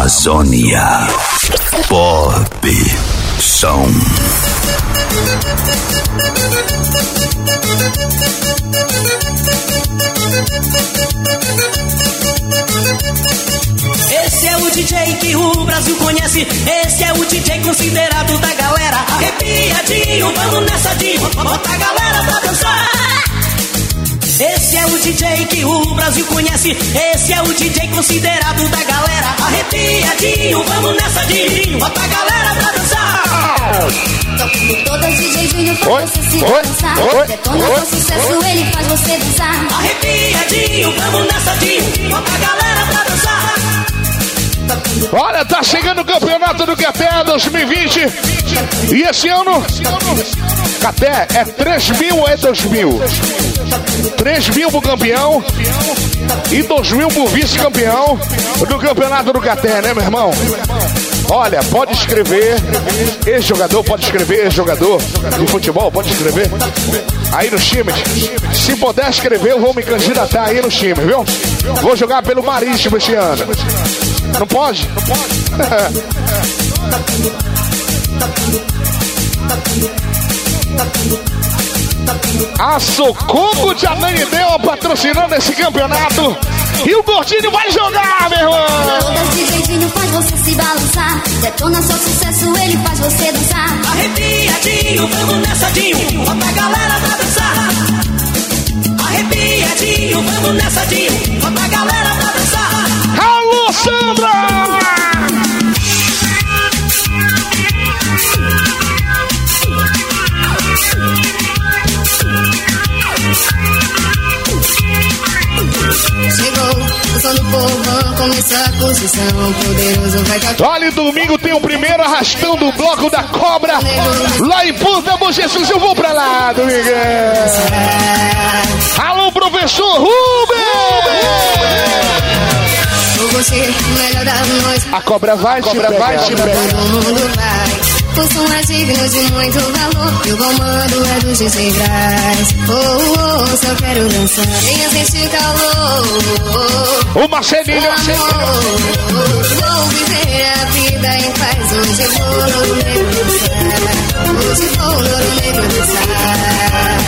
Amazônia. Pop Som. Esse é o DJ que o Brasil conhece. Esse é o DJ considerado da galera. Arrepiadinho, vamos nessa de bota a galera pra dançar. Esse é o DJ que o Brasil conhece. Esse é o DJ considerado da galera. Arrepiadinho, vamos nessa de bota a galera pra dançar. Tocando todas DJ Júnior faz você se dançar. Detona com sucesso, ele faz você dançar. Arrepiadinho, vamos nessa de bota a galera pra dançar. Olha, tá chegando o campeonato do Caté 2020. E esse ano, Caté, é 3 mil ou é 2 mil? 3 mil pro campeão e 2 mil pro vice-campeão do campeonato do Caté, né, meu irmão? Olha, pode escrever, ex-jogador, pode escrever, ex-jogador de futebol, pode escrever aí nos times. Se puder escrever, eu vou me candidatar aí nos times, viu? Vou jogar pelo Marítimo esse ano. Não pode? Não pode. A Socorro de Ananindeua patrocinando esse campeonato. E o Gordinho vai jogar, meu irmão. Todas DJ faz você se balançar. Detona só sucesso, ele faz você dançar. Arrepiadinho, vamos nessa Dinho, bota a galera pra dançar. Arrepiadinho, vamos nessa Dinho, bota a galera pra dançar. Alô, Sandra! Chegou, o som do povão, começou a construção, poderoso vai tocar. Olha, domingo tem o primeiro arrastão do bloco da Cobra. Lá em Ponta Bom Jesus, eu vou pra lá, domingo. Alô, professor Rubens! Você, melhor da noite. A cobra vai te pegar. Todo mundo vai. O som é digno de muito valor. E o comando é do DJ Braz. Só quero dançar. Venha sentir calor. O Marcelinho. Vou viver a vida em paz. Hoje vou no negro dançar. Hoje vou no negro dançar.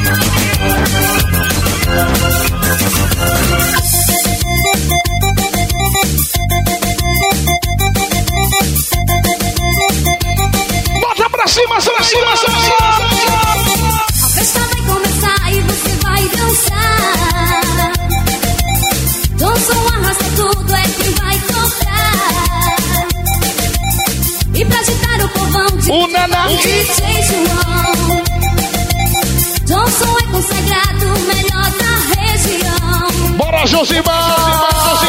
Pra cima, pra cima, pra cima. A festa vai começar e você vai dançar. Johnson arrasta tudo, é quem vai tocar. E pra agitar o povão de o Naná DJ João. Johnson é consagrado, o melhor da região. Bora, Josimar!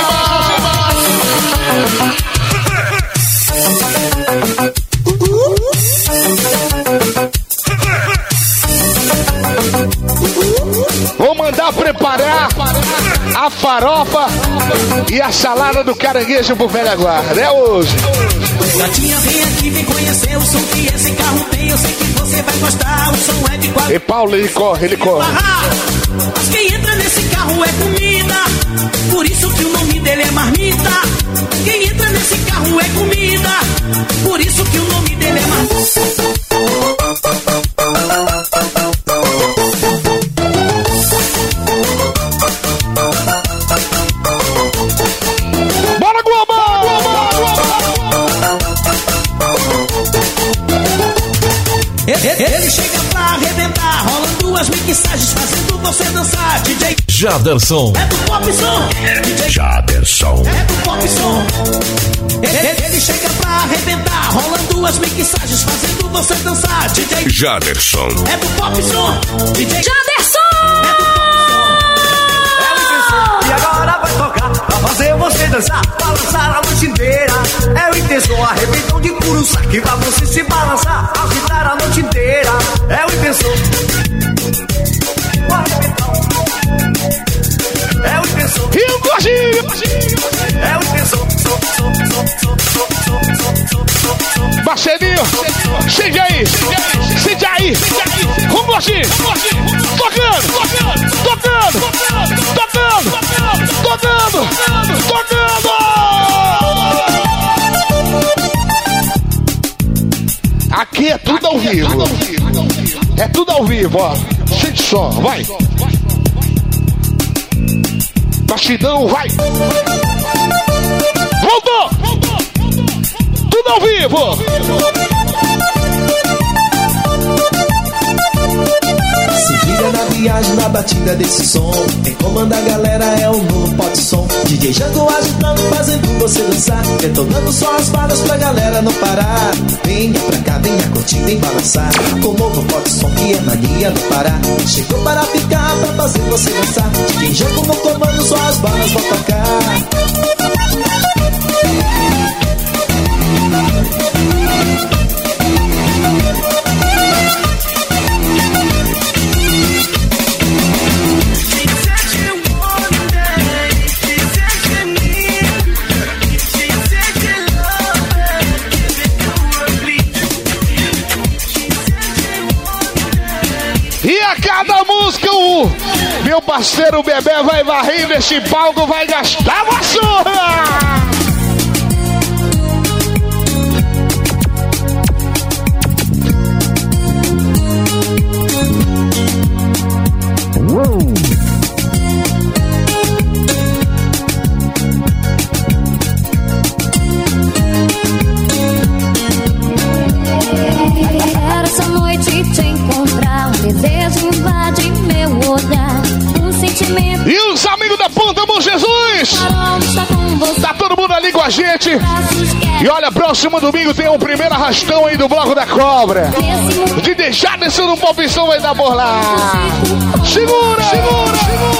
Vou mandar preparar a farofa e a salada do caranguejo pro velho guarda. É hoje. Gatinha, vem aqui, vem conhecer o som que esse carro tem. Eu sei que você vai gostar, o som é de qualidade. E Paulo, ele corre. Mas quem entra nesse carro é comida, por isso que o nome dele é marmita. Quem entra nesse carro é comida, por isso que o nome dele é marmita. Bora, Globo! Ele chega pra arrebentar, rolando duas mixagens, fazendo você dançar. DJ Jaderson. É do pop som. DJ Jaderson. É do pop som. Ele chega pra arrebentar, rolando duas mixagens, fazendo você dançar. DJ Jaderson. É do pop som. DJ Jaderson! É do pop som. E agora vai tocar pra fazer você dançar, balançar a noite inteira. É o intenção, arrebentão de puro saque pra você se balançar, agitar a noite inteira. É o intenção. O arrebentão. É o intenção. E o Gordinho! É o intenção. Marcelinho, chega aí! Com o Gordinho! Tocando! vivo, ó. Sente som, vai. Bastidão, vai. Voltou. Tudo ao vivo. Se liga na viagem, na batida desse som. Quem comanda a galera é o novo Pop Som. DJ Jango agitando, fazendo você dançar. Detonando só as balas pra galera não parar. Venha pra cá, venha curtir, vem balançar. Com o novo Pop Som que é mania no Pará. Chegou para ficar, pra fazer você dançar. DJ Jango no comando, só as balas vão tocar. Cada música o meu parceiro Bebê vai varrer nesse palco, vai gastar vassoura. Era essa noite te encontrar, desejo invade meu olhar, sentimento. E os amigos da Ponta Bom Jesus, tá todo mundo ali com a gente. E olha, próximo domingo tem um primeiro arrastão aí do Bloco da Cobra. De deixar descendo um popção vai dar por lá. Segura, segura,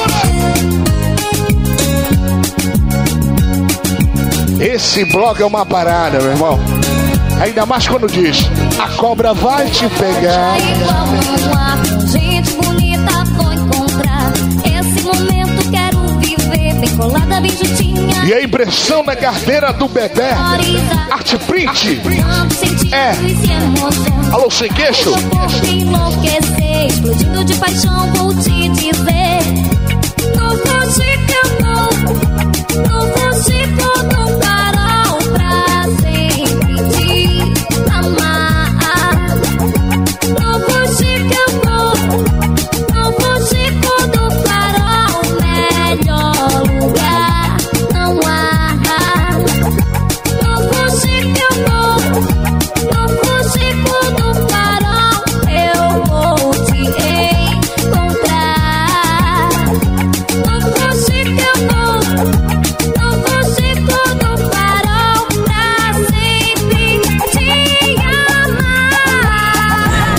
segura. Esse bloco é uma parada, meu irmão. Ainda mais quando diz, a cobra vai te pegar. Gente bonita vou encontrar. Esse momento quero viver, bem colada, bem juntinha. E a impressão na carteira do Bebê, Arte Print, é. Alô, sem queixo? Eu vou enlouquecer, explodindo de paixão, vou te dizer. Não foge que eu não foge todo farol pra sempre te amar. Não foge que eu não foge todo farol, melhor lugar não há. Não foge que eu não foge todo farol, eu vou te encontrar. Não foge que eu não foge todo farol pra sempre te amar.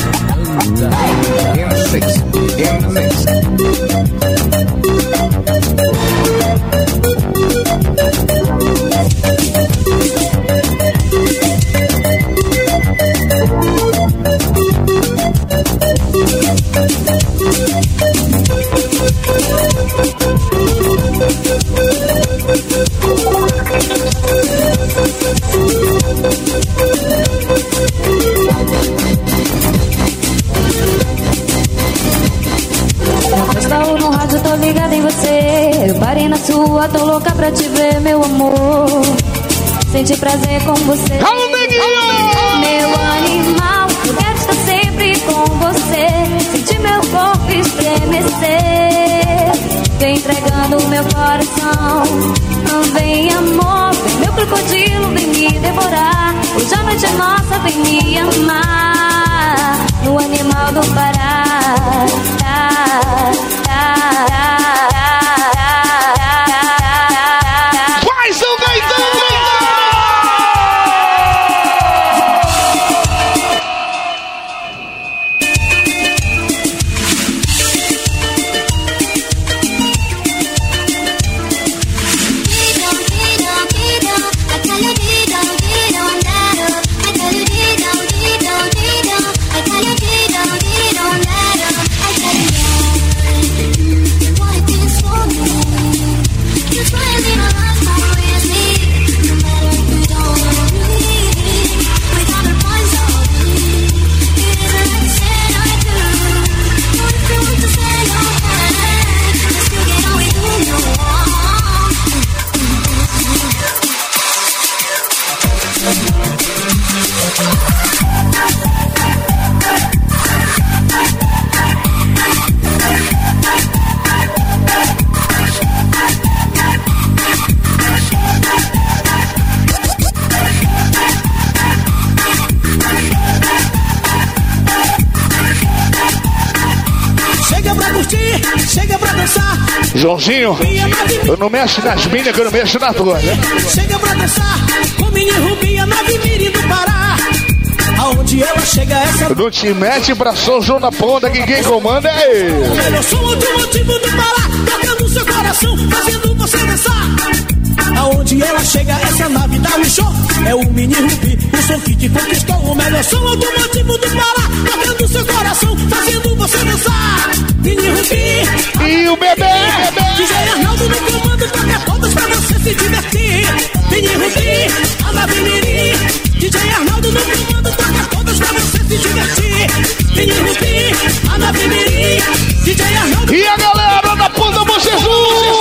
Estou no rádio, tô ligada em você. Eu parei na sua, tô louca pra te ver, meu amor. Sentir prazer com você. Meu animal, eu quero estar sempre com você. Sentir meu corpo estremecer. Vem entregando meu coração. Vem amor, vem meu crocodilo, vem me devorar. Hoje a noite é nossa, vem me amar. No animal do Pará. Faz o gaitão! Joãozinho, eu não mexo nas minas que eu não mexo na tua, né? Chega pra dançar com Mini Rubi, a nave Mirim do Pará. Aonde ela chega essa... Não te mete pra São João da Ponta, que quem comanda é ele. Eu sou o automotivo do Pará, tocando seu coração, fazendo você dançar. Aonde ela chega, essa nave dá um show. É o Mini Rubi, o som que te conquistou. O melhor som automotivo do Pará, tocando seu coração, fazendo você dançar. Mini Rubi e o bebê, DJ Arnaldo no comando, toca todas pra você se divertir. Mini Rubi, a nave Mirim. DJ Arnaldo no comando, toca todas pra você se divertir. Mini Rubi, a nave Mirim. DJ Arnaldo e a galera da Ponta Bom Jesus.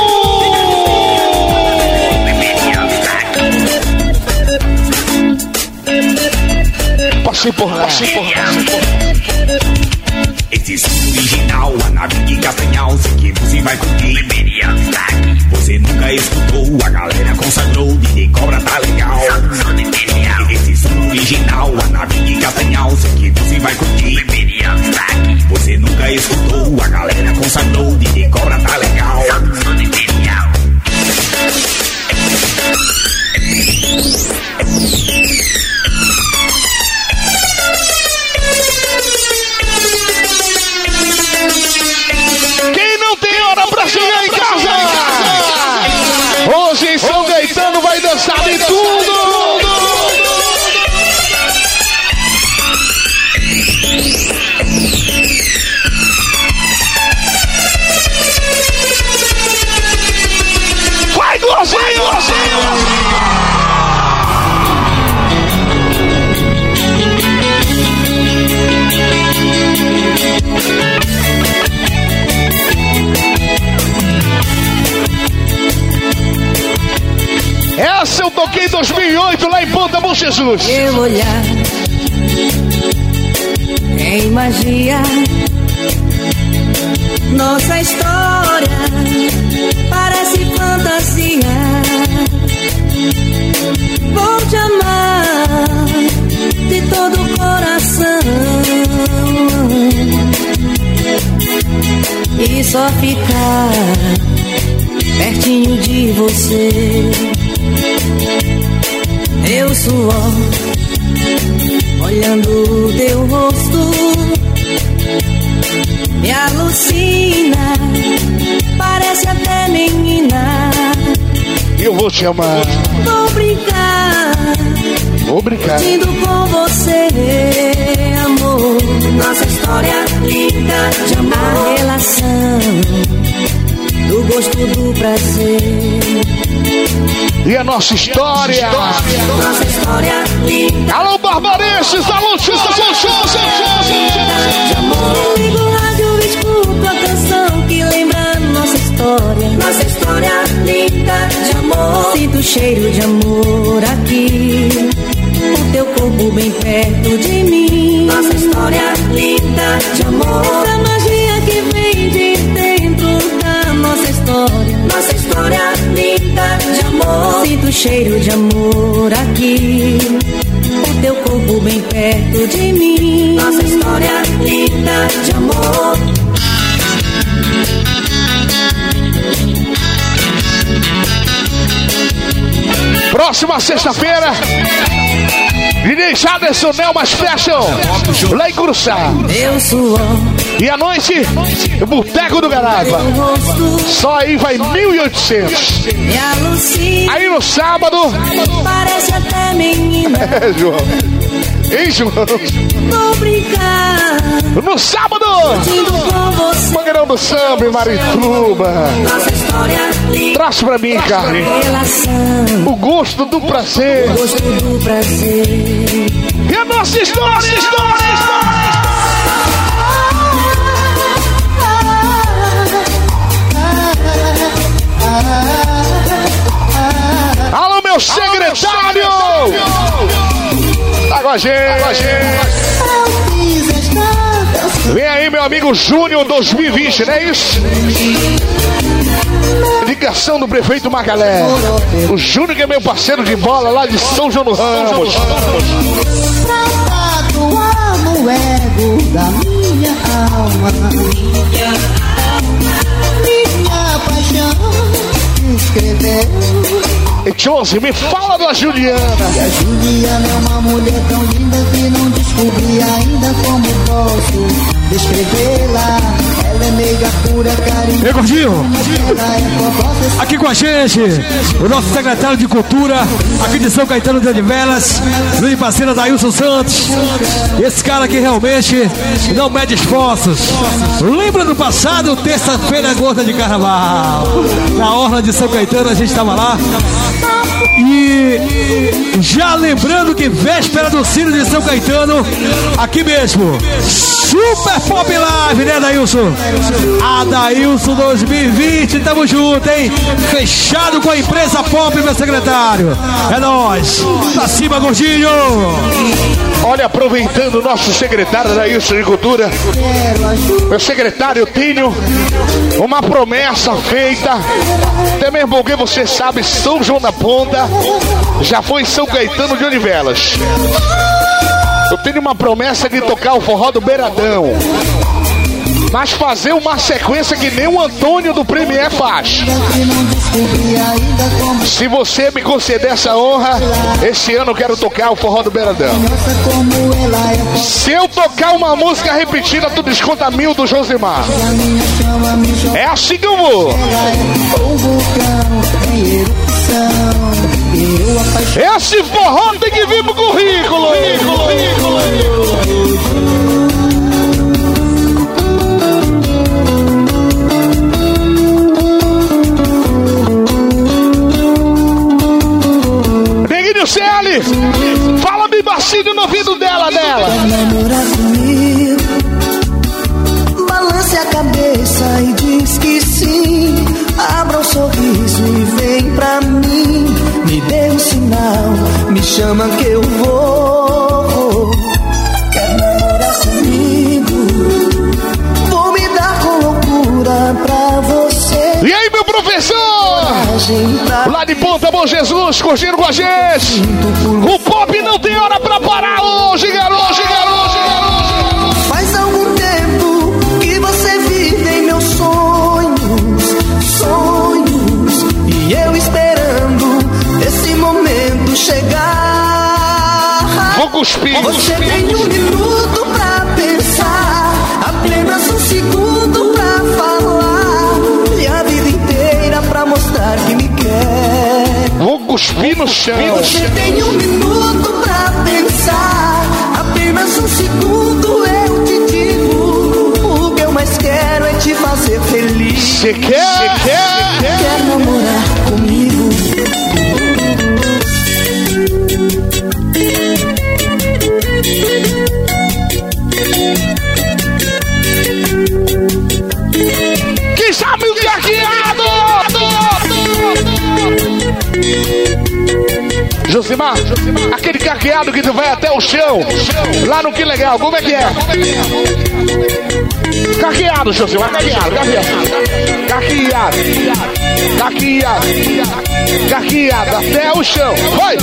Passei por lá. Esse som original, a nave de Castanhal, sei que você vai curtir. Você nunca escutou, a galera consagrou, DJ Cobra tá legal. Esse som original, a nave de Castanhal, sei que você vai curtir. Você nunca escutou, a galera consagrou, DJ Cobra tá legal. Quem não tem hora pra chegar em casa? Hoje em São Gaetano vai dançar de tudo. Vai, Gorzinho! Essa eu toquei em 2008 lá em Ponta Bom Jesus. Meu olhar em magia, nossa história parece fantasia. Vou te amar de todo o coração e só ficar pertinho de você. Meu suor olhando o teu rosto me alucina, parece até menina. Eu vou te amar. Vou brincar curtindo com você, amor. Nossa história linda de amor, a relação do gosto do prazer. E a nossa história. Nossa história linda. Alô, Barbarenses, alô, Xuxa. Ligo o rádio, escuto a canção que lembra nossa história. Nossa história linda de amor. Sinto o cheiro de amor aqui, o teu corpo bem perto de mim. Nossa história linda de amor. A magia que vem de dentro da nossa história. Nossa história linda de amor. Sinto o cheiro de amor aqui, o teu corpo bem perto de mim. Nossa história linda de amor. Próxima sexta-feira, DJ Jaderson Nelmas Fashion, lá em Curuçá. Meu suor. E à noite, o Boteco do Garapa. Só aí vai 1.800. Me alucina. Aí no sábado. Parece até menina. É, João. Ei, João. Vou brincar. No sábado. Com você. Mangueirão do Samba e Marituba. Nossa história linda. Traz pra mim, Carne. O gosto do prazer. O gosto do prazer. E a nossa história. Alô, meu secretário! Tá com a gente! Vem aí, meu amigo Júnior 2020, não é isso? Indicação do prefeito Magalé. O Júnior que é meu parceiro de bola lá de São João do Ramos. Pra tatuar no ego da minha alma. Minha escreveu. E Josi, me fala da Juliana. E a Juliana é uma mulher tão linda que não descobri ainda como posso descrevê-la. Ela é meiga, pura, carinho. Ei, Gordinho, aqui com a gente, o nosso secretário de Cultura, aqui de São Caetano de Odivelas, grande parceiro Dailson Santos. Esse cara aqui realmente não mede esforços. Lembra do passado, terça-feira gorda de carnaval? Na orla de São Caetano a gente estava lá. E já lembrando que véspera do Ciro de São Caetano, aqui mesmo, Super Pop Live, né, Dailson? A Dailson 2020, tamo junto, hein? Fechado com a empresa Pop, meu secretário. É nóis. Pra cima, Gordinho. Olha, aproveitando o nosso secretário Dailson de Cultura, meu secretário Tinho, uma promessa feita, também porque você sabe, São João da Ponta já foi São Caetano de Odivelas. Eu tenho uma promessa de tocar o forró do Beiradão, mas fazer uma sequência que nem o Antônio do Premier faz. Se você me conceder essa honra, esse ano eu quero tocar o forró do Beiradão. Se eu tocar uma música repetida, tu desconta 1000 do Josimar. É assim que eu vou. Esse forró tem que vir pro currículo. Neguinho Celi, fala bem baixinho no ouvido dela. Namorar comigo, balance a cabeça e diz que sim. Abra um sorriso e vem pra mim. Me dê um sinal, me chama que eu vou. Quer namorar comigo? Vou me dar com loucura pra você. E aí, meu professor? Lá de Ponta Bom Jesus, curtindo com a gente. O pop não tem hora pra parar hoje, garoto. Faz algum tempo que você vive em meus sonhos. E eu esperando esse momento chegar. Vou cuspir. Você tem um minuto pra pensar, apenas um segundo pra falar, e a vida inteira pra mostrar que me quer. Vou cuspir no chão. Você tem um minuto pra pensar, apenas um segundo eu te digo. O que eu mais quero é te fazer feliz. Você quer? Quer namorar comigo? Quem sabe o caqueado? Josimar, aquele caqueado que tu vai até o chão, lá no Que Legal, como é que é? Caqueado, Josimar, caqueado, até o chão. Vai.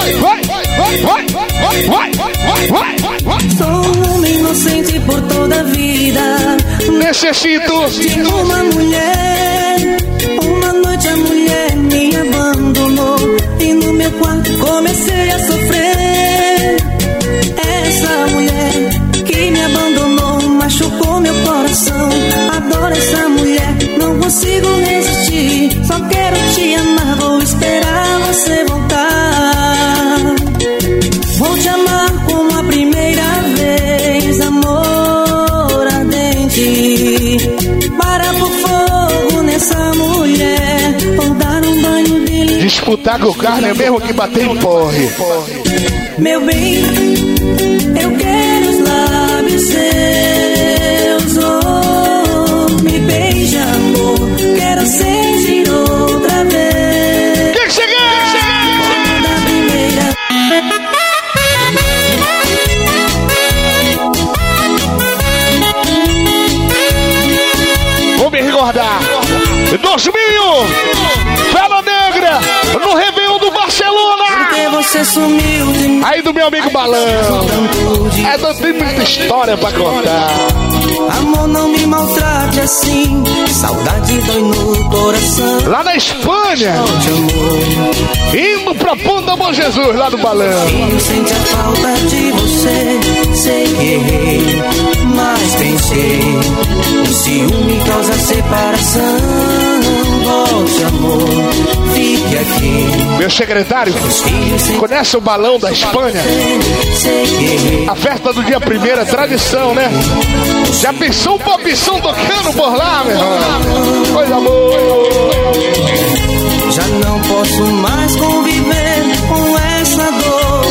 Sou um homem inocente por toda a vida. Necessito de uma mulher. Uma noite a mulher me abandonou e no meu quarto comecei a sofrer. Essa mulher que me abandonou machucou meu coração. Adoro essa mulher, não consigo resistir. Só quero te amar, vou esperar você voltar. Vou te amar como a primeira vez, amor ardente. Para por fogo nessa mulher, vou dar um banho dele. disputar com o carne é mesmo que bater em porre. Meu bem, eu quero os lábios seus, oh, me beija, amor, quero sentir outra vez. Que cheguei! Da primeira. Vou me recordar. 2000, Fela Negra, no Réveillon do Barcelona. Porque você sumiu de mim. Aí do meu amigo Balão. Tem muita história pra contar. Amor, não me maltrate assim, saudade dói no coração. Lá na Espanha, indo pra Ponta Bom Jesus, lá no balão. Filho, sente a falta de você, sei que errei, mas pensei, o ciúme causa separação. Volte, amor, fique aqui. Meu secretário, conhece o balão da Espanha? A festa do dia 1º é tradição, né? Já pensou o popção tocando por lá, meu irmão? Coisa boa. Já não posso mais conviver com essa dor.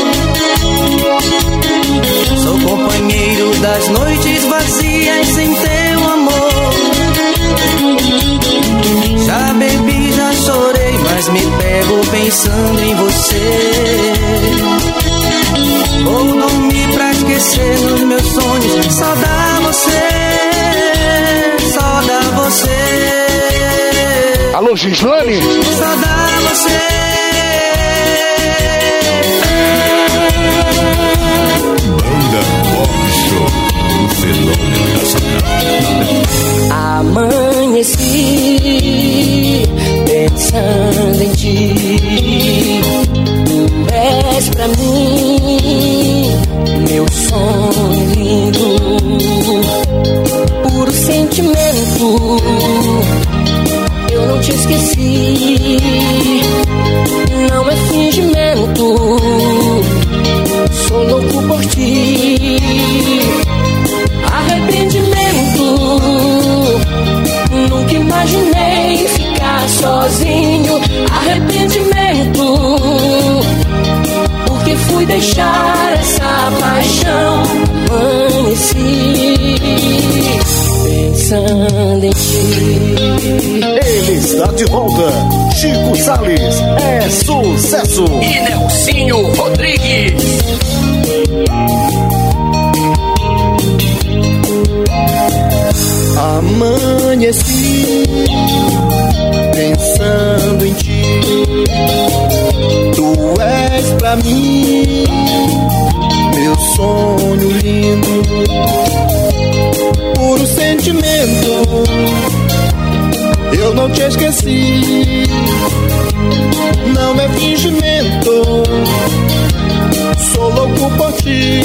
Sou companheiro das noites vazias sem teu amor. Já bebi, já chorei, mas me pego pensando em você. Vou dormir pra esquecer nos meus sonhos. Só dá você, só dá você. Alô, Gislane? Só dá você. Banda Pop Show, o fenômeno nacional. Amanheci pensando em ti. Tu és pra mim meu sonho lindo, puro sentimento. Eu não te esqueci, não é fingimento. Sou louco por ti. Arrependimento, nunca imaginei ficar sozinho. Arrependimento, porque fui deixar essa paixão. Amanheci pensando em ti. Ele está de volta. Chico Salles é sucesso. E Nelsinho Rodrigues. Amanheci pensando em ti. Tu és pra mim meu sonho lindo, puro sentimento. Eu não te esqueci, não é fingimento. Sou louco por ti.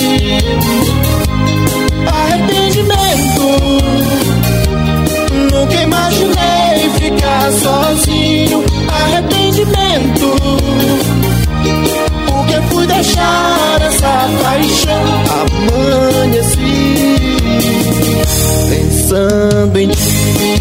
Arrependimento, nunca imaginei ficar sozinho. Arrependimento, porque fui deixar essa paixão. Amanheci pensando em ti.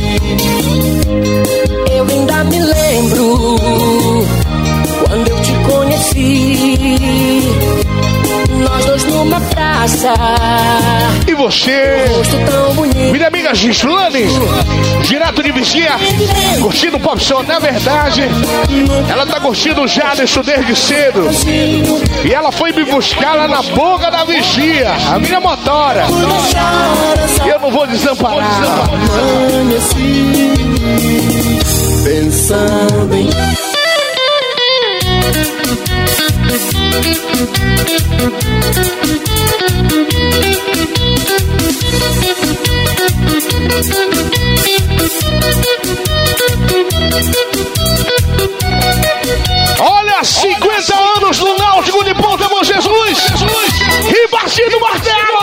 Eu ainda me lembro quando eu te conheci, nós dois numa praça. E você, rosto tão bonito, minha amiga Gislane, direto de Vigia, curtindo o Pop Show. Na verdade, ela tá curtindo o Jaderson desde cedo. E ela foi me buscar lá na boca da Vigia, a minha motora. E eu não vou desamparar. Pensando em olha, 50 anos no Náutico de Ponta Bom Jesus. E batido o martelo.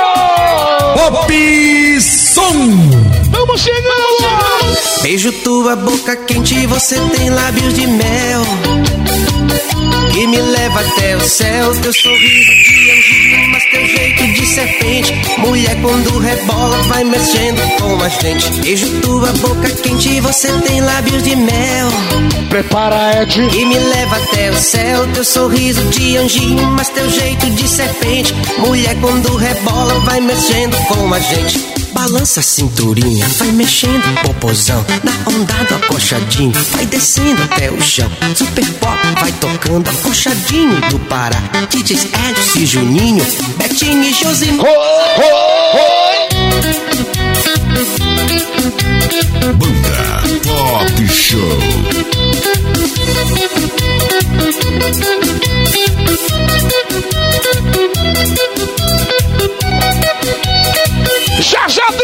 Pop Som. Vamos chegando. beijo tua boca quente, você tem lábios de mel que me leva até o céu. Teu sorriso de anjinho, mas teu jeito de serpente. Mulher quando rebola vai mexendo com a gente. Beijo tua boca quente, você tem lábios de mel. Prepara, Ed. Que me leva até o céu. Teu sorriso de anjinho, mas teu jeito de serpente. Mulher quando rebola vai mexendo com a gente. Balança a cinturinha, vai mexendo o popozão. Na onda do acochadinho, vai descendo até o chão. Super Pop vai tocando acochadinho do Pará. DJs Edson e Juninho, Betinho e Josimar. Banda Pop Show. Já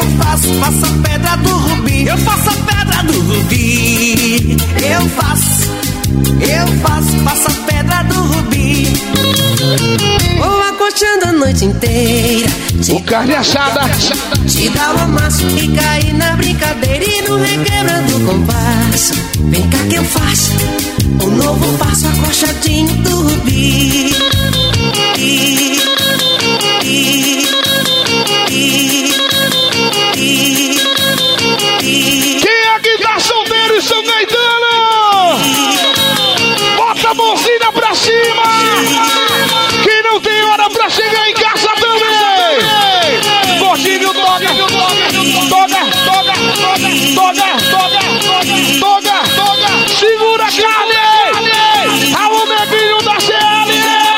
Eu faço a pedra do rubi. Eu faço a pedra do rubi. Eu faço a pedra do rubi. Vou acolchando a noite inteira. O carne assada. Te dá o amasso e cair na brincadeira. E no requebrando o compasso. Vem cá que eu faço um novo passo acolchadinho do rubi. Quem aqui tá solteiro em São Caetano? Bota a mãozinha pra cima. Quem não tem hora pra chegar em casa também. Gordinho, toga. Segura a carne. Alô, neguinho da CL.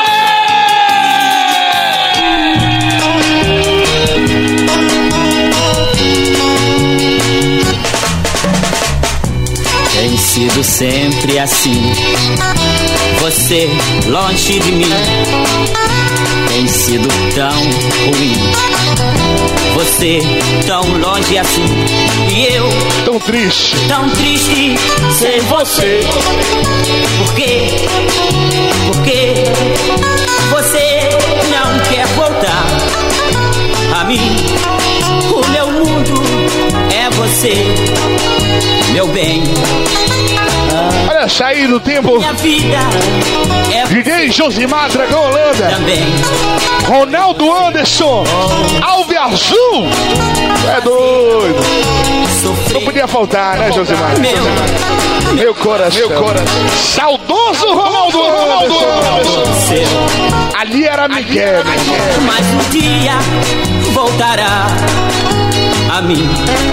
Tem sido sempre assim, você longe de mim. Tem sido tão ruim, você tão longe assim. E eu tão triste sem você. Por quê? Porque você não quer voltar a mim. O meu mundo é você, meu bem. Olha, sair do tempo. Minha vida é DJ Josimar Dragão Holanda também. Ronaldo Anderson, Alve Azul. É doido. Não podia faltar, né, Josimar? Meu coração. Saudoso Ronaldo Anderson. Ali era Miguel. Mas um dia voltará a mim.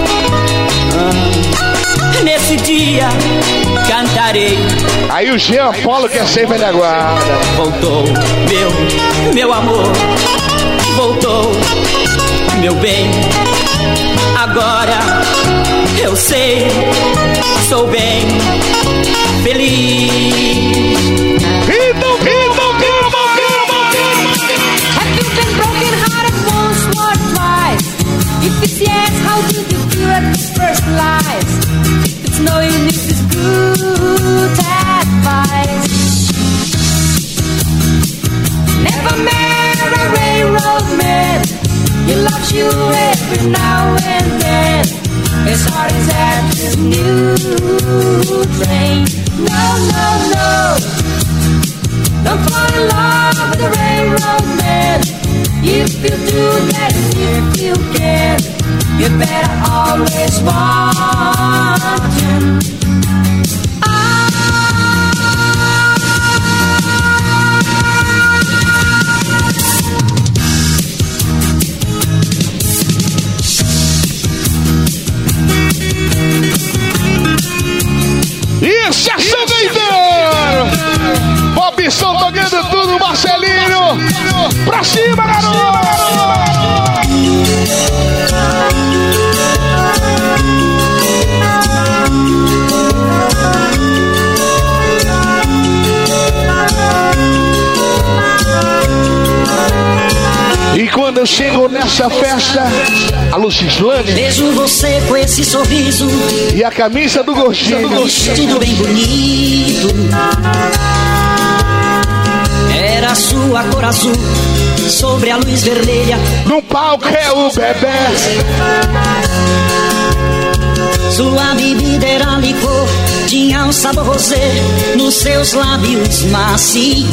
Nesse dia cantarei. Aí o Jean Paulo que é sempre ele aguarda. Voltou meu amor. Voltou meu bem. Agora eu sei, sou bem feliz. Então, Have you been broken hearted once or twice? If it's yes, how did you feel at the first lies? If it's no, you need this good advice. Never met a railroad man. He loves you every now and then. As hard as that this new train. No. Don't fall in love with a railroad man. If you do that, if you can, you better always want him. Isso é São Caetano. Bobson tocando tudo, Marcelinho. Pra cima, garoto. E quando eu chego nessa festa, a Lucislane vejo você com esse sorriso e a camisa do Gordinho, vestido bem bonito. Era sua cor azul sobre a luz vermelha. No palco é o bebê. Sua bebida era licor, tinha um sabor rosé nos seus lábios macios.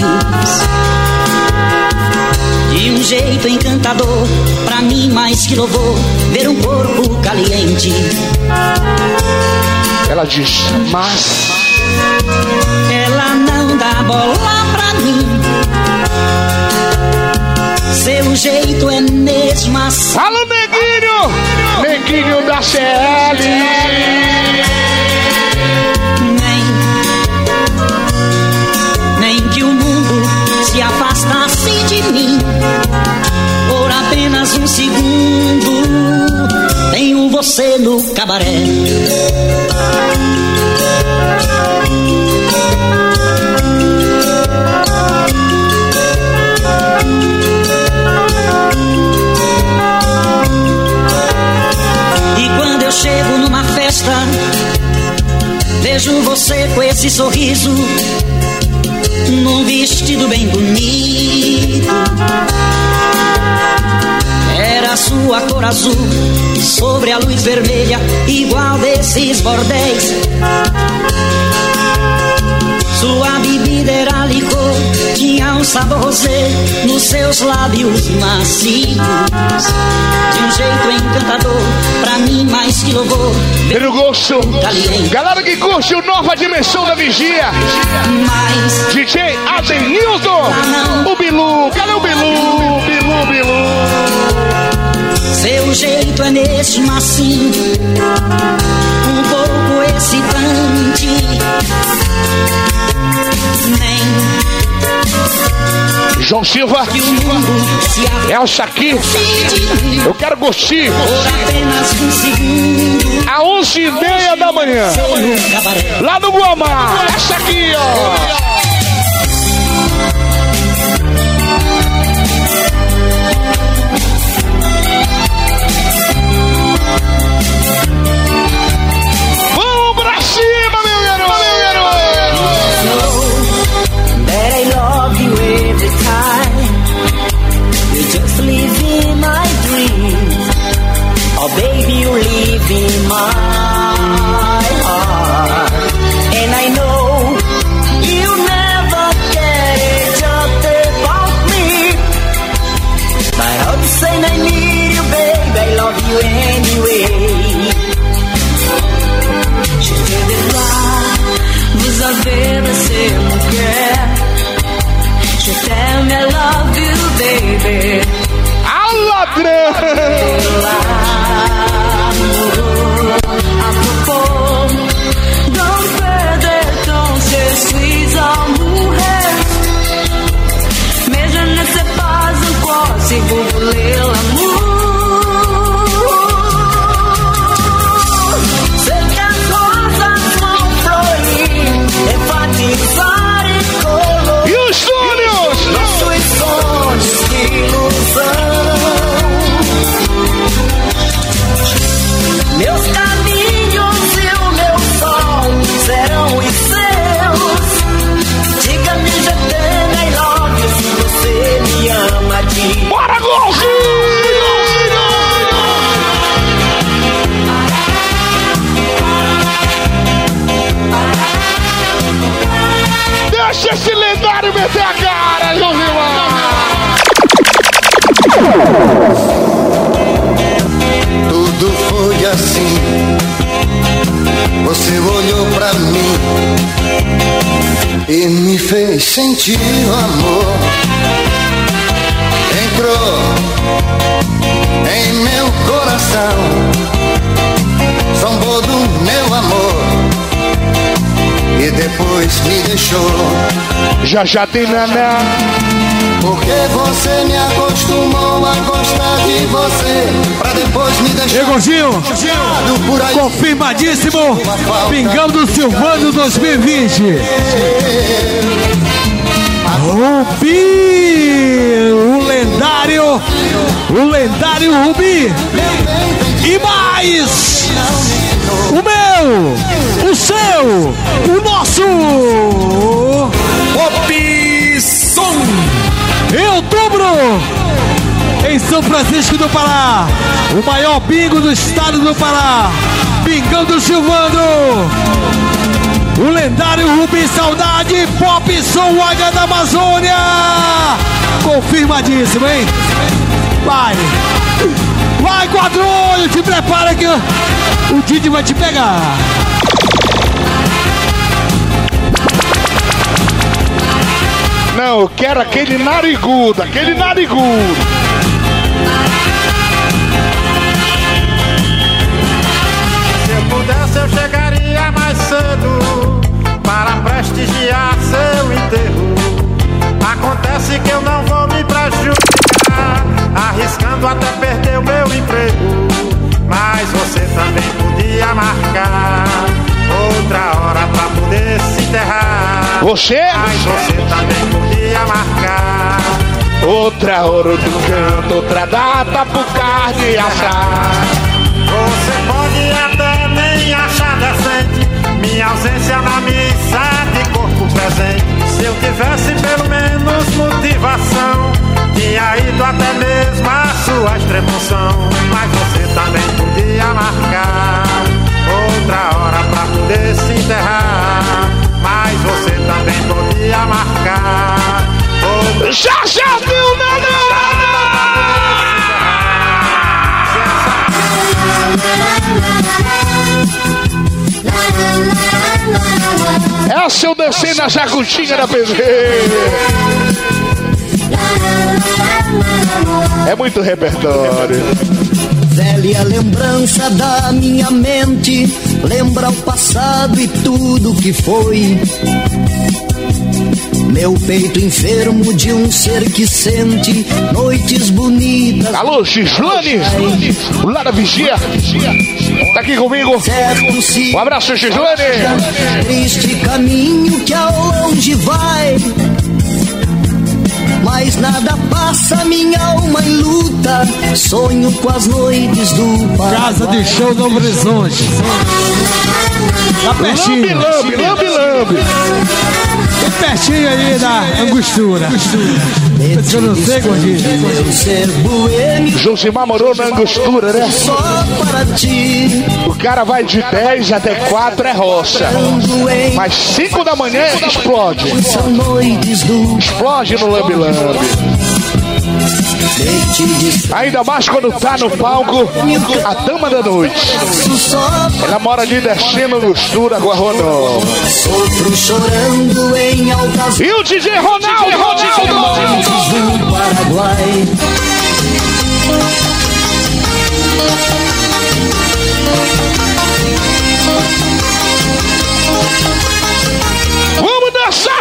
De um jeito encantador, pra mim mais que louvor, ver um corpo caliente. Ela diz, mas ela não dá bola pra mim. Seu jeito é mesmo assim. Alô, neguinho da CL. Nem que o mundo se afastasse de mim por apenas um segundo. Tenho você no cabaré. Vejo você com esse sorriso, num vestido bem bonito. Era sua cor azul sobre a luz vermelha, igual desses bordéis. Sua bebida era licor, tinha um sabor rosé nos seus lábios macios. De um jeito encantador, pra mim mais que louvor. Pelo gosto, galera que curte o Nova Dimensão da Vigia. Mas DJ Adenilson, o Bilu, cadê o Bilu? Bilu. Seu jeito é mesmo assim, um pouco excitante. João Silva, Elsa aqui. Eu quero gostinho. A 11h30 da manhã, lá no Guamá. Essa aqui, ó. Oh baby, you live in my heart, and I know you never get it just about me. But all the same I need you, baby, I love you anyway. Je te dévoile, vous avez laissé mon cœur. Je t'aime, I love you, baby. Ladrão! Don't perder ton je suis amoureux. Mais je ne sais pas encore si vous voulez l'amour. Certas rosas vão florir, enfatizar e colorir. E os sonhos? Nossos sonhos de ilusão. Meus caminhos e o meu sol serão os seus. Diga-me, já tem I love you, se você me ama de. Bora, golzinho! Deixa esse lendário meter a cara, Josimar! Tudo foi assim. Você olhou pra mim e me fez sentir o amor. Entrou em meu coração, zombou do meu amor e depois me deixou. Já tem naná. Porque você me acostumou a gostar de você, pra depois me deixar. Gordinho, confirmadíssimo, Pingando Silvano 2020. Rubi, o lendário Rubi. E mais, o meu, o seu, o nosso Opção. Em outubro, em São Francisco do Pará, o maior bingo do estado do Pará, Pingando Silvano, o lendário Rubi Saudade, Pop Som H da Amazônia, confirmadíssimo, hein? Vai, quatro olhos, te prepara que o Didi vai te pegar. Não, eu quero aquele narigudo. Se eu pudesse, eu chegaria mais cedo para prestigiar seu enterro. Acontece que eu não vou me prejudicar, arriscando até perder o meu emprego. Mas você também podia marcar outra hora pra poder se enterrar. Você? Mas você também podia marcar outra hora do canto, outra data pro carne achar. Você pode até nem achar decente Minha ausência na missa de corpo presente. Se eu tivesse pelo menos motivação, tinha ido até mesmo a sua extrema-unção. Mas você também podia marcar outra hora pra poder se enterrar. Mas você também podia marcar outra... Já viu, Nana? Essa eu desci na jacutinha da PV. É muito repertório. Velha lembrança da minha mente, lembra o passado e tudo que foi. Meu peito enfermo de um ser que sente noites bonitas. Alô, Gislane, lá da Vigia, tá aqui comigo. Um abraço, Gislane. Triste caminho que ao longe vai, mas nada passa minha alma em luta. Sonho com as noites do Paraguai. Casa de Show Novo Horizonte. Tá pertinho. Lambe. Bem pertinho aí da Angostura. Eu não sei, gordinho. Josimar morou na Angostura, né? Só para ti. O cara vai de 10 até 4 é roça. Mas 5 da manhã explode. Explode no Lambe. Ainda mais quando tá no palco a dama da noite. Ela mora ali descendo Angostura, Guarronó. Sofro chorando em altas. E o DJ Ronaldo do Paraguai. Vamos dançar,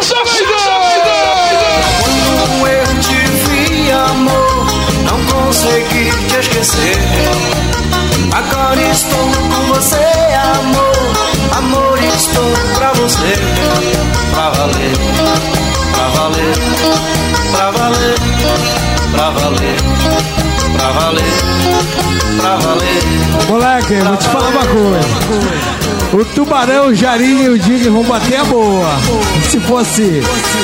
Quando eu te vi, amor, não consegui te esquecer. Agora estou com você, amor. Amor, estou pra você. Pra valer, pra valer, pra valer, pra valer, pra valer, pra valer. Moleque, vou te falar uma coisa. O Tubarão, o Jarinho e o Digno vão bater a boa. Se fosse...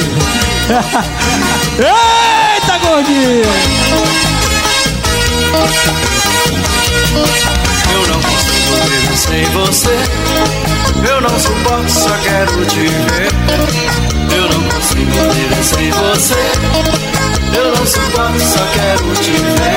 Eita, gordinho! Eu não consigo viver sem você. Eu não suporto, só quero te ver. Eu não consigo viver sem você. Eu não suporto, só quero te ver.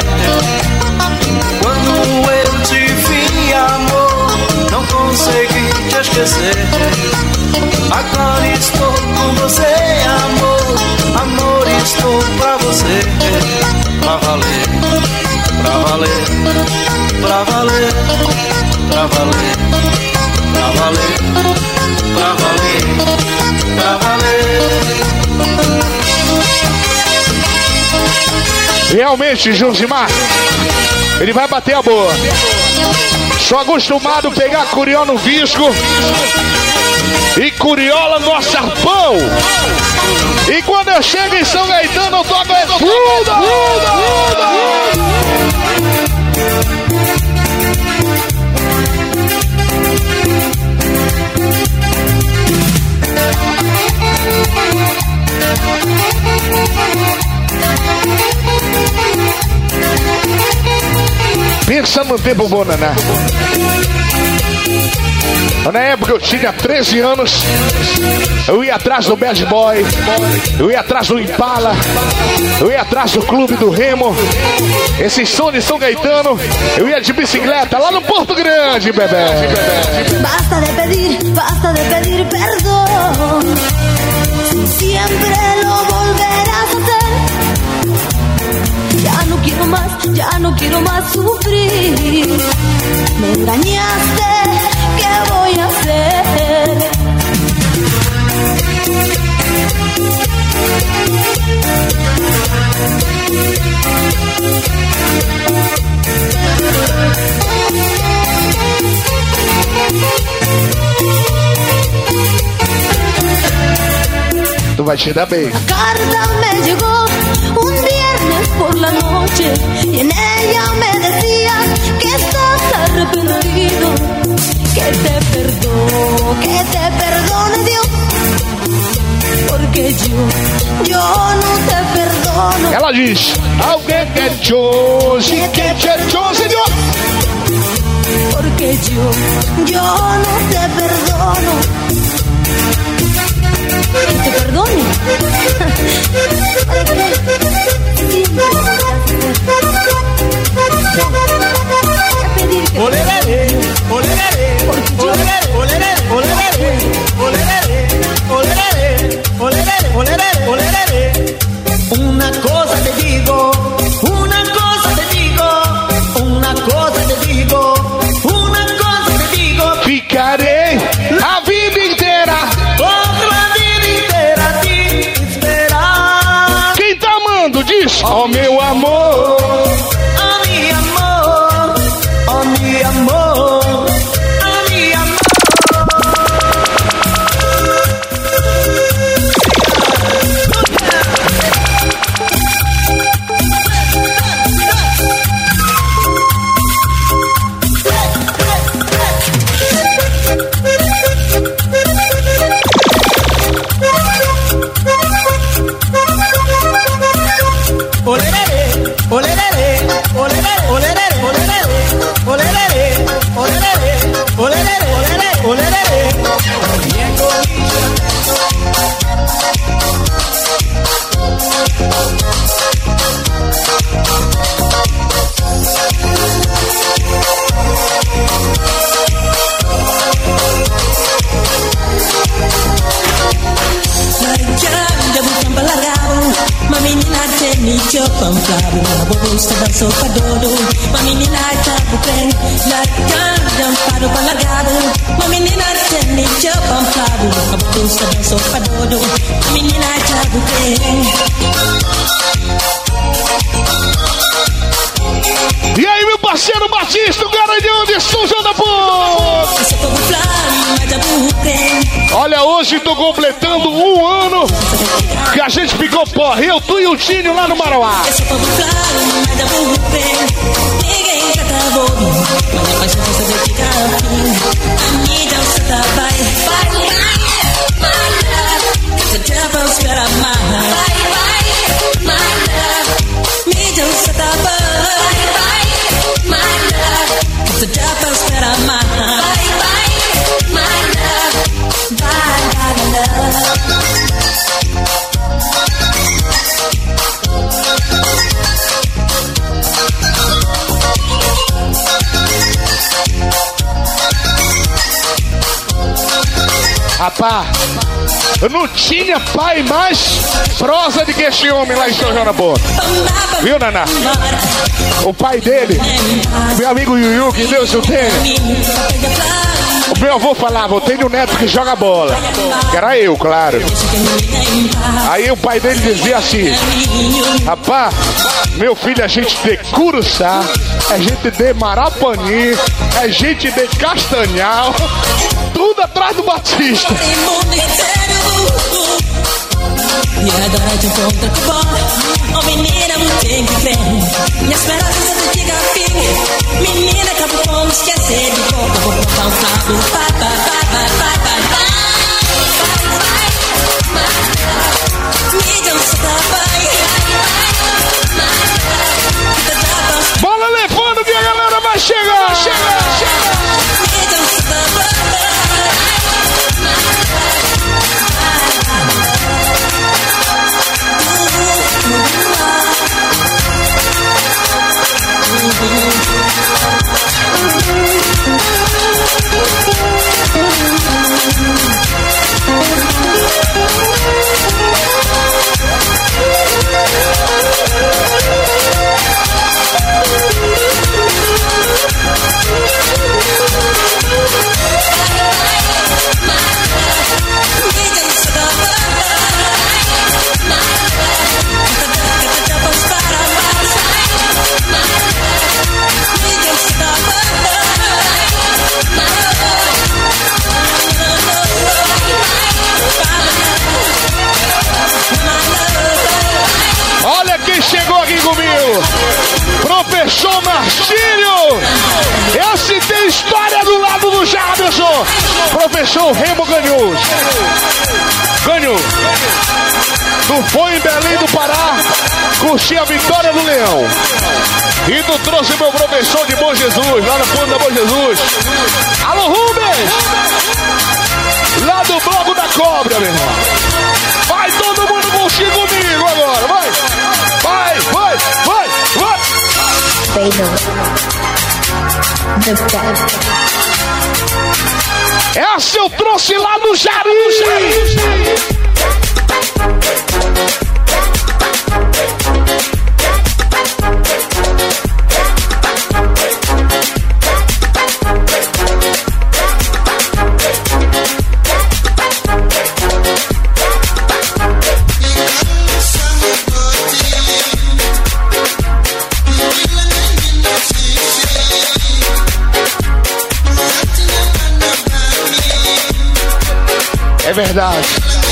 Quando eu te vi, amor, não consegui te esquecer. Agora estou com você, amor. Amor, estou pra você. Pra valer, pra valer, pra valer, pra valer, pra valer, pra valer, pra valer. Realmente, Josimar, ele vai bater a boa. Sou acostumado a pegar curió no visco e curiola no arpão. E quando eu chego em São Gaetano, eu toco é tudo. Pensa no tempo bom, Naná. Na época eu tinha 13 anos, eu ia atrás do Bad Boy, eu ia atrás do Impala, eu ia atrás do Clube do Remo, esse som de São Gaetano, eu ia de bicicleta lá no Porto Grande, bebê. Basta de pedir perdón, siempre lo volverás a hacer. Ya no quiero más sufrir. Me engañaste, ¿qué voy a hacer? Tu vai te dar bem. La carta me llegó un viernes por la noche y en ella me decía que estás arrepentido, que te yo no te perdono. Ela diz: alguém que é Josi, senhor. Porque yo no te perdono. ¿Te perdone? Olerere, olerere, olerere, olerere, olerere, olerere, olerere, olerere, olerere. Una cosa te digo, una cosa te digo, una cosa te digo, una cosa te digo. Ficarei a vida inteira, toda a vida inteira te esperar. Quem tá amando diz: oh meu amor, oh meu amor, oh meu amor, oh meu amor. Panflado, a bolsa da sopa dodo. Uma menina tá bem, largada, amparo balagado. Uma menina tem nicho panflado, a bolsa da sopa dodo. Uma menina tá bem. E aí, meu parceiro Batista, o Garanhão de São João da Ponta. Olha, hoje tô completando 1 ano que a gente ficou porra, eu, tu e o Tinho lá no Marauá. Rapaz, eu não tinha pai mais prosa de que esse homem lá em São João da Ponta. Viu, Naná? O pai dele, meu amigo Yuyu, que Deus o tenha. O meu avô falava: eu tenho um neto que joga bola. Que era eu, claro. Aí o pai dele dizia assim: rapaz, meu filho, a gente de Curuçá, a gente de Marapani, a gente de Castanhal, tudo atrás do Batista. E agora te encontro que bom. Oh menina, muito tem que ver. Minha esperança de chegar a fim. Menina, acabou com esquecer de boca. Vou botar um carro. Vai, vai, vai, vai, vai, vai. Bola levando que a galera vai chegar. Chega. Chegou aqui comigo, professor Martinho. Esse tem história do lado do Jaderson. Professor Remo ganhou. Tu foi em Belém do Pará, curti a vitória do Leão. E tu trouxe meu professor de Bom Jesus, lá na ponta da Bom Jesus. Alô, Rubens! Lá do Bloco da Cobra, meu irmão. Vai todo mundo curtir comigo agora, vai! Vai! Essa eu trouxe lá do Jari! É verdade.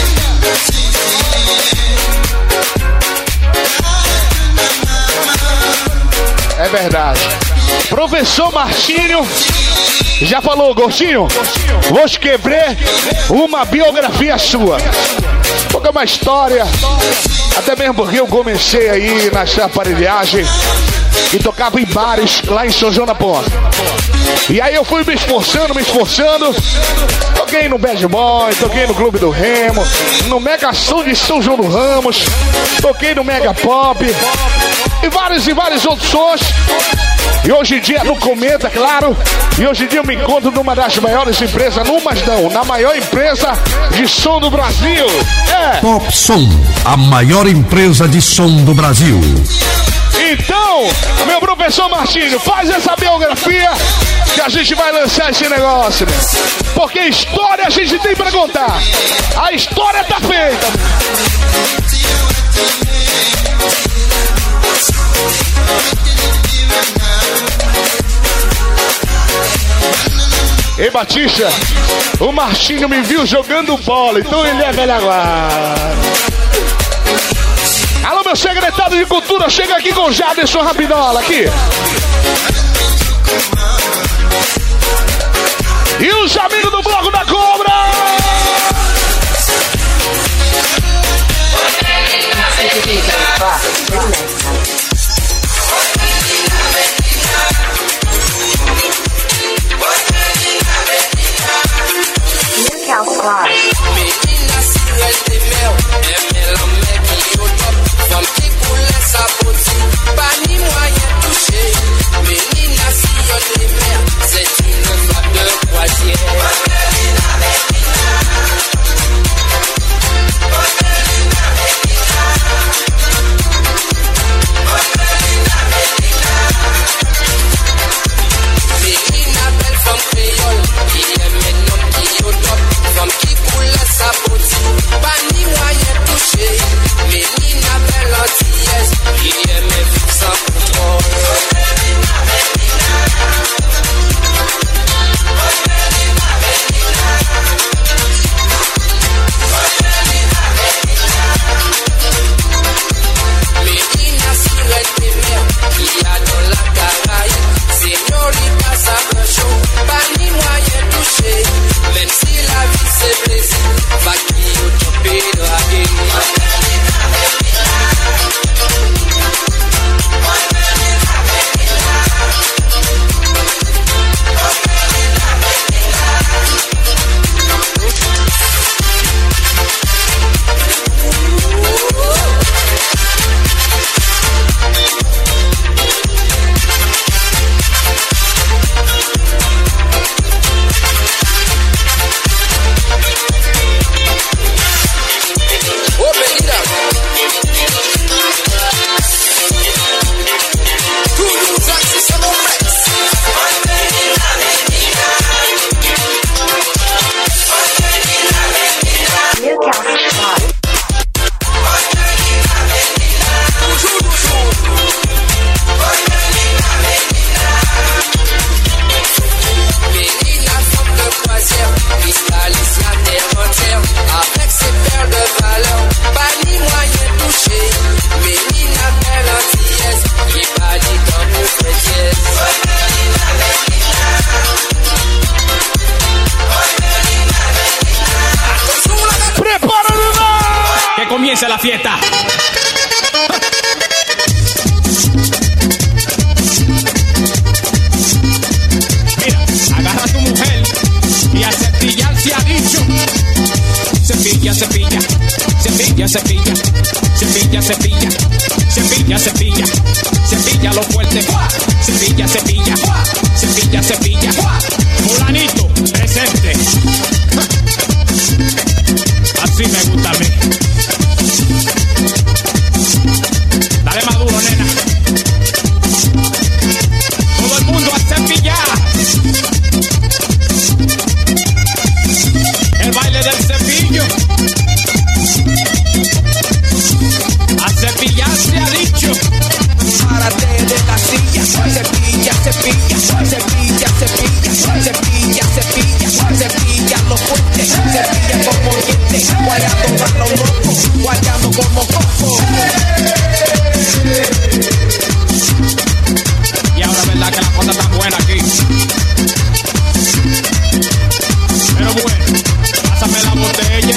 É verdade. Professor Martinho já falou, Gostinho, vou escrever uma biografia sua. Porque é uma história, até mesmo porque eu comecei aí nessa aparelhagem e tocava em bares lá em São João da Ponta. E aí eu fui me esforçando. Toquei no Bad Boy, toquei no Clube do Remo, no Mega Som de São João do Ramos, toquei no Mega Pop e vários outros sons. E hoje em dia no Cometa, claro. E hoje em dia eu me encontro numa das maiores empresas, na maior empresa de som do Brasil. Pop Som, a maior empresa de som do Brasil. Então, meu professor Martinho, faz essa biografia que a gente vai lançar esse negócio, meu. Porque história a gente tem pra contar. A história tá feita. Ei, Batista, o Martinho me viu jogando bola, então ele é velha guarda. Alô, meu secretário de Cultura, chega aqui com o Jaderson Rapidola, aqui. E os amigos do Bloco da Cobra. Menina, se é de mel, é mela, mec, eu top. Vamos que pula essa botinha, pra mim, moia, touché. comience la fiesta. Mira, agarra a tu mujer y a cepillar se ha dicho. Cepilla, cepilla, cepilla, cepilla, cepilla, cepilla, cepilla, cepilla, cepilla lo fuerte, cepilla, cepilla, cepilla, cepilla, fulanito, presente. Así me gusta a mí. Dale maduro, nena. Todo el mundo a cepillar. El baile del cepillo. A cepillar se ha dicho. Párate de la silla. Cepilla, cepilla, cepilla, cepilla, cepilla, cepilla, cepilla lo fuerte. Cepilla como diente. Guayando para los locos. Guayando como coco. Y ahora verdad que la cosa está buena aquí. Pero bueno, pásame la botella.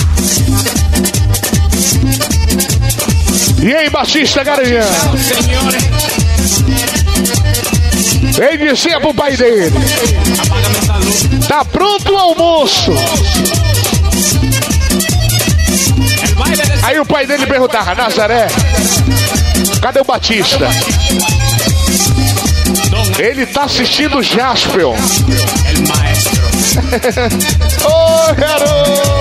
E aí, baixista Garanhão? Vem dizer pro pai dele. Tá pronto o almoço. Aí o pai dele perguntava, Nazaré, cadê o Batista? Ele tá assistindo o Jasper. Ô, garoto!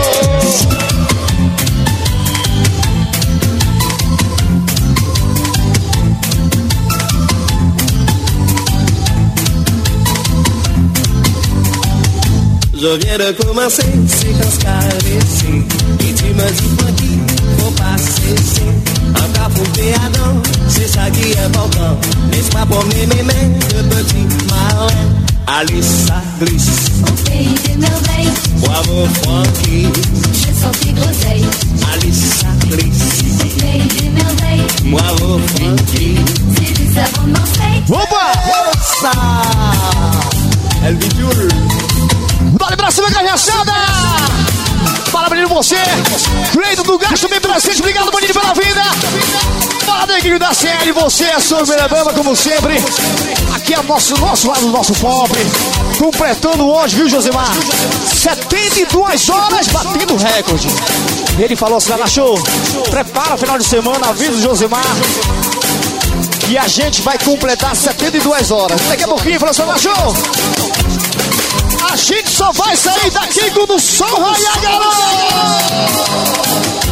Je viens de commencer, séquence caressée. Rythme du funky, faut pas cesser. Encore fouper à dents, c'est ça qui est important. Laisse-moi promener mes mains de petit malin. Allez, ça glisse. Au pays des merveilles, Bravo funky. j'ai senti groseille. Allez, ça glisse. Au pays des merveilles, Bravo funky. c'est du savon de Marseille. Opa! Ça! El Bitur. Vale pra cima, carreçada! Parabéns você! Cleiton do Gasto, bem presente, obrigado, Boninho, pela vida! Bora da equipe da série, você é a sua primeira dama, como sempre. Aqui é nosso lado do nosso pobre. Completando hoje, viu, Josemar? 72 horas batendo recorde. Ele falou assim, lá show, prepara o final de semana, avisa o Josemar. E a gente vai completar 72 horas. Daqui a pouquinho, falou assim, lá show. A gente só vai sair daqui quando o sol raiar, galera!